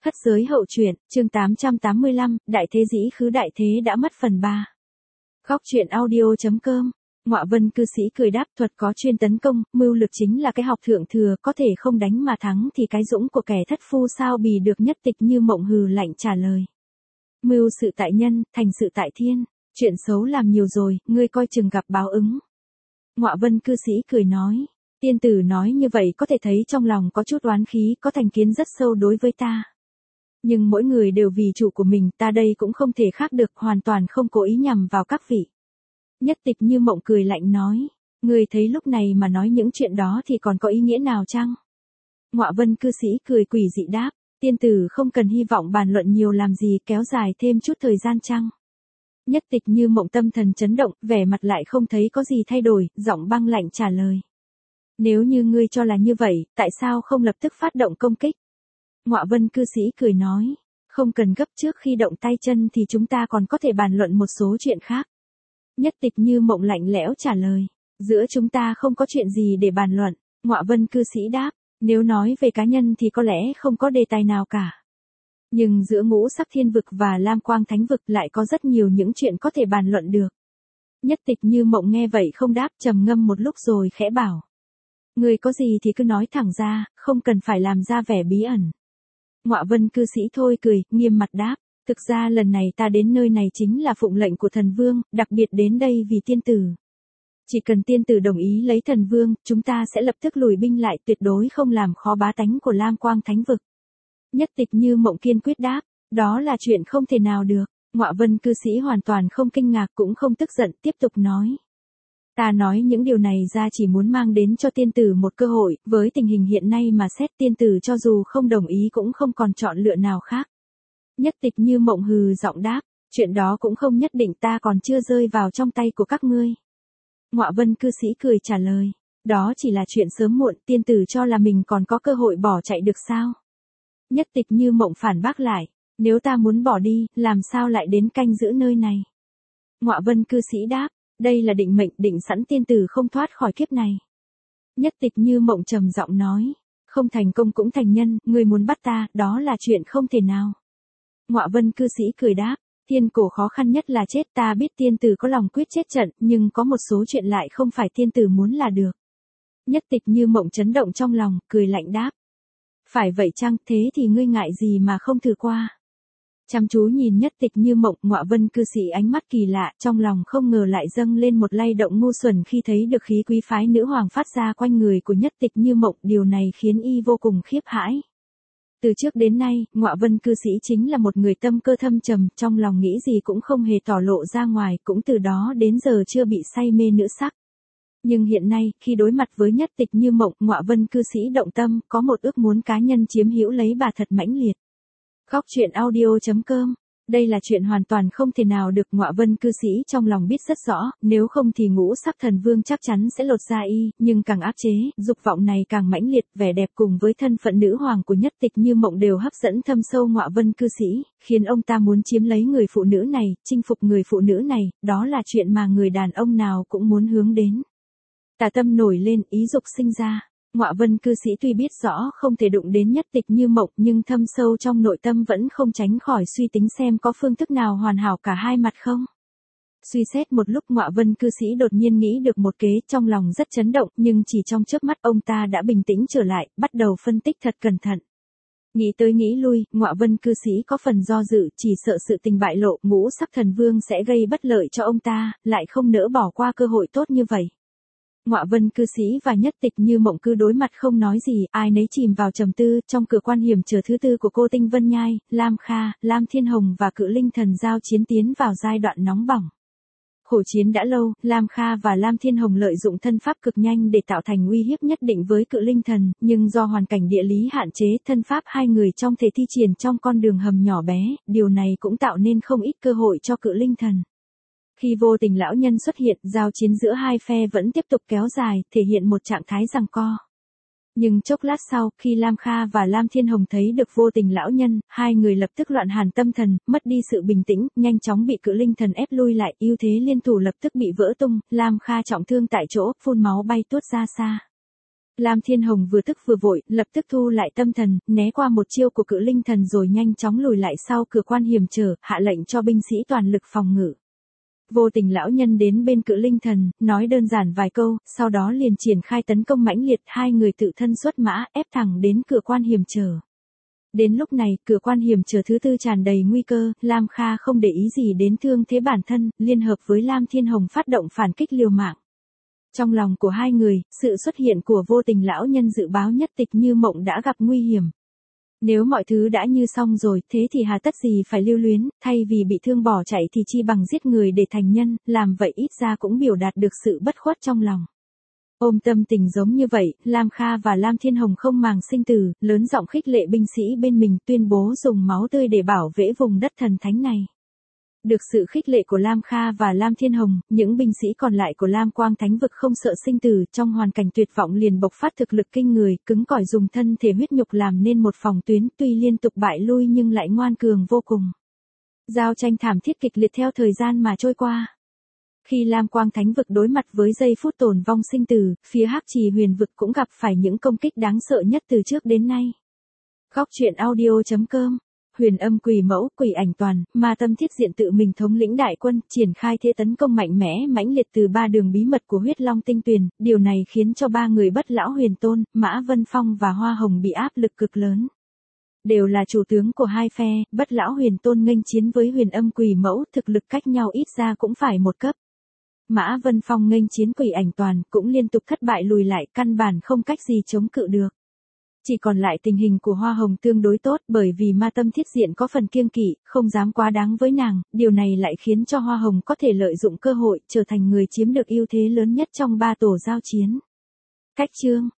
Thất giới hậu truyện, chương 885, Đại thế dĩ khứ đại thế đã mất phần 3. Góc truyện audio.com. Ngọa Vân cư sĩ cười đáp, thuật có chuyên tấn công, mưu lược chính là cái học thượng thừa, có thể không đánh mà thắng thì cái dũng của kẻ thất phu sao bì được. Nhất Tịch Như Mộng hừ lạnh trả lời. Mưu sự tại nhân, thành sự tại thiên, chuyện xấu làm nhiều rồi, ngươi coi chừng gặp báo ứng. Ngọa Vân cư sĩ cười nói, tiên tử nói như vậy có thể thấy trong lòng có chút oán khí, có thành kiến rất sâu đối với ta. Nhưng mỗi người đều vì chủ của mình, ta đây cũng không thể khác được, hoàn toàn không cố ý nhằm vào các vị. Nhất Tịch Như Mộng cười lạnh nói, ngươi thấy lúc này mà nói những chuyện đó thì còn có ý nghĩa nào chăng? Ngọa Vân cư sĩ cười quỷ dị đáp, tiên tử không cần hy vọng bàn luận nhiều làm gì, kéo dài thêm chút thời gian chăng? Nhất Tịch Như Mộng tâm thần chấn động, vẻ mặt lại không thấy có gì thay đổi, giọng băng lạnh trả lời. Nếu như ngươi cho là như vậy, tại sao không lập tức phát động công kích? Ngọa Vân cư sĩ cười nói, không cần gấp, trước khi động tay chân thì chúng ta còn có thể bàn luận một số chuyện khác. Nhất Tịch Như Mộng lạnh lẽo trả lời, giữa chúng ta không có chuyện gì để bàn luận. Ngọa Vân cư sĩ đáp, nếu nói về cá nhân thì có lẽ không có đề tài nào cả. Nhưng giữa Ngũ Sắc Thiên Vực và Lam Quang Thánh Vực lại có rất nhiều những chuyện có thể bàn luận được. Nhất Tịch Như Mộng nghe vậy không đáp, trầm ngâm một lúc rồi khẽ bảo. Người có gì thì cứ nói thẳng ra, không cần phải làm ra vẻ bí ẩn. Ngọa Vân cư sĩ thôi cười, nghiêm mặt đáp, thực ra lần này ta đến nơi này chính là phụng lệnh của thần vương, đặc biệt đến đây vì tiên tử. Chỉ cần tiên tử đồng ý lấy thần vương, chúng ta sẽ lập tức lùi binh lại, tuyệt đối không làm khó bá tánh của Lam Quang Thánh Vực. Nhất Tịch Như Mộng kiên quyết đáp, đó là chuyện không thể nào được. Ngọa Vân cư sĩ hoàn toàn không kinh ngạc cũng không tức giận, tiếp tục nói. Ta nói những điều này ra chỉ muốn mang đến cho tiên tử một cơ hội, với tình hình hiện nay mà xét, tiên tử cho dù không đồng ý cũng không còn chọn lựa nào khác. Nhất Tịch Như Mộng hừ giọng đáp, chuyện đó cũng không nhất định, ta còn chưa rơi vào trong tay của các ngươi. Ngọa Vân cư sĩ cười trả lời, đó chỉ là chuyện sớm muộn, tiên tử cho là mình còn có cơ hội bỏ chạy được sao? Nhất Tịch Như Mộng phản bác lại, nếu ta muốn bỏ đi, làm sao lại đến canh giữ nơi này? Ngọa Vân cư sĩ đáp, đây là định mệnh, định sẵn, tiên tử không thoát khỏi kiếp này. Nhất Tịch Như Mộng trầm giọng nói, không thành công cũng thành nhân, ngươi muốn bắt ta, đó là chuyện không thể nào. Ngọa Vân cư sĩ cười đáp, thiên cổ khó khăn nhất là chết, ta biết tiên tử có lòng quyết chết trận, nhưng có một số chuyện lại không phải tiên tử muốn là được. Nhất Tịch Như Mộng chấn động trong lòng, cười lạnh đáp. Phải vậy chăng, thế thì ngươi ngại gì mà không thử qua? Chăm chú nhìn Nhất Tịch Như Mộng, Ngọa Vân cư sĩ ánh mắt kỳ lạ, trong lòng không ngờ lại dâng lên một lay động ngu xuẩn khi thấy được khí quý phái nữ hoàng phát ra quanh người của Nhất Tịch Như Mộng, điều này khiến y vô cùng khiếp hãi. Từ trước đến nay, Ngọa Vân cư sĩ chính là một người tâm cơ thâm trầm, trong lòng nghĩ gì cũng không hề tỏ lộ ra ngoài, cũng từ đó đến giờ chưa bị say mê nữ sắc. Nhưng hiện nay, khi đối mặt với Nhất Tịch Như Mộng, Ngọa Vân cư sĩ động tâm, có một ước muốn cá nhân chiếm hữu lấy bà thật mãnh liệt. Góc truyện audio.com. Đây là chuyện hoàn toàn không thể nào được. Ngọa Vân cư sĩ trong lòng biết rất rõ, nếu không thì Ngũ Sắc Thần Vương chắc chắn sẽ lột da y, nhưng càng áp chế, dục vọng này càng mãnh liệt, vẻ đẹp cùng với thân phận nữ hoàng của Nhất Tịch Như Mộng đều hấp dẫn thâm sâu Ngọa Vân cư sĩ, khiến ông ta muốn chiếm lấy người phụ nữ này, chinh phục người phụ nữ này, đó là chuyện mà người đàn ông nào cũng muốn hướng đến. Tà tâm nổi lên, ý dục sinh ra. Ngọa Vân cư sĩ tuy biết rõ không thể đụng đến Nhất Tịch Như Mộng, nhưng thâm sâu trong nội tâm vẫn không tránh khỏi suy tính xem có phương thức nào hoàn hảo cả hai mặt không. Suy xét một lúc, Ngọa Vân cư sĩ đột nhiên nghĩ được một kế, trong lòng rất chấn động, nhưng chỉ trong chớp mắt ông ta đã bình tĩnh trở lại, bắt đầu phân tích thật cẩn thận. Nghĩ tới nghĩ lui, Ngọa Vân cư sĩ có phần do dự, chỉ sợ sự tình bại lộ, Ngũ Sắc Thần Vương sẽ gây bất lợi cho ông ta, lại không nỡ bỏ qua cơ hội tốt như vậy. Ngọa Vân cư sĩ và Nhất Tịch Như Mộng cứ đối mặt không nói gì, ai nấy chìm vào trầm tư. Trong cửa quan hiểm trở thứ tư của cô Tinh Vân Nhai, Lam Kha, Lam Thiên Hồng và Cự Linh Thần giao chiến tiến vào giai đoạn nóng bỏng. Khổ chiến đã lâu, Lam Kha và Lam Thiên Hồng lợi dụng thân pháp cực nhanh để tạo thành uy hiếp nhất định với Cự Linh Thần, nhưng do hoàn cảnh địa lý hạn chế, thân pháp hai người trong thể thi triển trong con đường hầm nhỏ bé, điều này cũng tạo nên không ít cơ hội cho Cự Linh Thần. Khi Vô Tình lão nhân xuất hiện, giao chiến giữa hai phe vẫn tiếp tục kéo dài, thể hiện một trạng thái giằng co. Nhưng chốc lát sau, khi Lam Kha và Lam Thiên Hồng thấy được Vô Tình lão nhân, hai người lập tức loạn hàn tâm thần, mất đi sự bình tĩnh, nhanh chóng bị Cự Linh Thần ép lui lại, ưu thế liên thủ lập tức bị vỡ tung, Lam Kha trọng thương tại chỗ, phun máu bay tuốt ra xa. Lam Thiên Hồng vừa tức vừa vội, lập tức thu lại tâm thần, né qua một chiêu của Cự Linh Thần rồi nhanh chóng lùi lại sau cửa quan hiểm trở, hạ lệnh cho binh sĩ toàn lực phòng ngự. Vô Tình lão nhân đến bên Cự Linh Thần, nói đơn giản vài câu, sau đó liền triển khai tấn công mãnh liệt, hai người tự thân xuất mã, ép thẳng đến cửa quan hiểm trở. Đến lúc này, cửa quan hiểm trở thứ tư tràn đầy nguy cơ, Lam Kha không để ý gì đến thương thế bản thân, liên hợp với Lam Thiên Hồng phát động phản kích liều mạng. Trong lòng của hai người, sự xuất hiện của Vô Tình lão nhân dự báo nhất tịch như mộng đã gặp nguy hiểm. Nếu mọi thứ đã như xong rồi, thế thì hà tất gì phải lưu luyến, thay vì bị thương bỏ chạy thì chi bằng giết người để thành nhân, làm vậy ít ra cũng biểu đạt được sự bất khuất trong lòng. Ôm tâm tình giống như vậy, Lam Kha và Lam Thiên Hồng không màng sinh tử, lớn giọng khích lệ binh sĩ bên mình, tuyên bố dùng máu tươi để bảo vệ vùng đất thần thánh này. Được sự khích lệ của Lam Kha và Lam Thiên Hồng, những binh sĩ còn lại của Lam Quang Thánh Vực không sợ sinh tử, trong hoàn cảnh tuyệt vọng liền bộc phát thực lực kinh người, cứng cỏi dùng thân thể huyết nhục làm nên một phòng tuyến, tuy liên tục bại lui nhưng lại ngoan cường vô cùng. Giao tranh thảm thiết kịch liệt theo thời gian mà trôi qua. Khi Lam Quang Thánh Vực đối mặt với giây phút tồn vong sinh tử, phía Hắc Trì Huyền Vực cũng gặp phải những công kích đáng sợ nhất từ trước đến nay. Góc truyện audio.com Huyền Âm Quỷ Mẫu, Quỷ Ảnh Toàn, Ma Tâm Thiết Diện tự mình thống lĩnh đại quân, triển khai thế tấn công mạnh mẽ mãnh liệt từ ba đường bí mật của Huyết Long Tinh Tuyền, điều này khiến cho ba người Bất Lão Huyền Tôn, Mã Vân Phong và Hoa Hồng bị áp lực cực lớn. Đều là chủ tướng của hai phe, Bất Lão Huyền Tôn nghênh chiến với Huyền Âm Quỷ Mẫu, thực lực cách nhau ít ra cũng phải một cấp. Mã Vân Phong nghênh chiến Quỷ Ảnh Toàn, cũng liên tục thất bại lùi lại, căn bản không cách gì chống cự được. Chỉ còn lại tình hình của Hoa Hồng tương đối tốt, bởi vì Ma Tâm Thiết Diện có phần kiêng kỵ, không dám quá đáng với nàng, điều này lại khiến cho Hoa Hồng có thể lợi dụng cơ hội, trở thành người chiếm được ưu thế lớn nhất trong ba tổ giao chiến. Cách chương